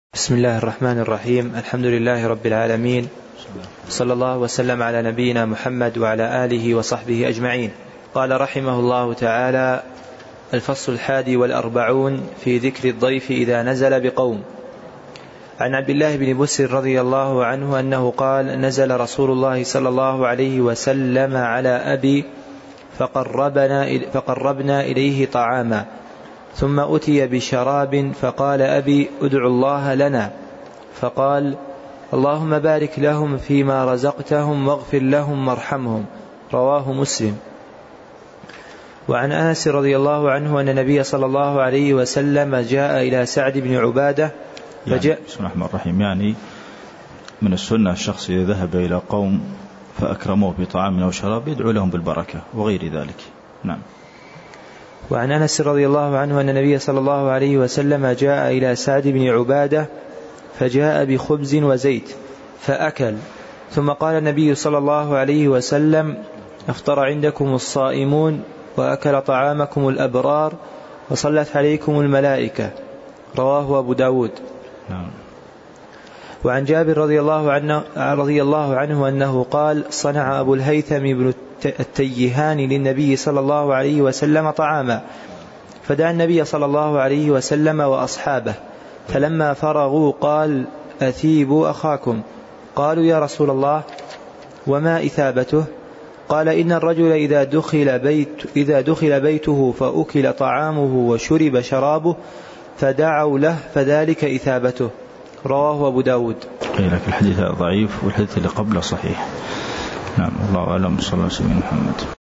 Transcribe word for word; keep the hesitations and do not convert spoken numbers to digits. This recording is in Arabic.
بسم الله الرحمن الرحيم. الحمد لله رب العالمين، صلى الله وسلم على نبينا محمد وعلى آله وصحبه أجمعين. قال رحمه الله تعالى: الفصل الحادي والأربعون في ذكر الضيف إذا نزل بقوم. عن عبد الله بن بسر رضي الله عنه أنه قال: نزل رسول الله صلى الله عليه وسلم على أبي فقربنا, فقربنا إليه طعاما، ثم أتي بشراب فقال أبي: ادعوا الله لنا. فقال: اللهم بارك لهم فيما رزقتهم واغفر لهم وارحمهم. رواه مسلم. وعن أنس رضي الله عنه أن النبي صلى الله عليه وسلم جاء إلى سعد بن عبادة فجاء يعني بسم الله الرحمن الرحيم. يعني من السنة الشخص إذا ذهب إلى قوم فأكرموه بطعام أو شراب يدعو لهم بالبركة وغير ذلك. نعم. وعن أنس رضي الله عنه أن النبي صلى الله عليه وسلم جاء إلى سعد بن عبادة فجاء بخبز وزيت فأكل، ثم قال النبي صلى الله عليه وسلم: افطر عندكم الصائمون وأكل طعامكم الأبرار وصلت عليكم الملائكة. رواه أبو داود. نعم. وعن جابر رضي الله عنه, رضي الله عنه أنه قال: صنع أبو الهيثم بن التيهان للنبي صلى الله عليه وسلم طعاما، فدعا النبي صلى الله عليه وسلم وأصحابه، فلما فرغوا قال: أثيبوا أخاكم. قالوا: يا رسول الله، وما إثابته؟ قال: إن الرجل إذا دخل, بيت إذا دخل بيته فأكل طعامه وشرب شرابه فدعوا له فذلك إثابته. رواه أبو داود. قيل لك الحديث ضعيف والحديث اللي قبله صحيح. نعم. الله أعلم. صلى الله عليه وسلم محمد.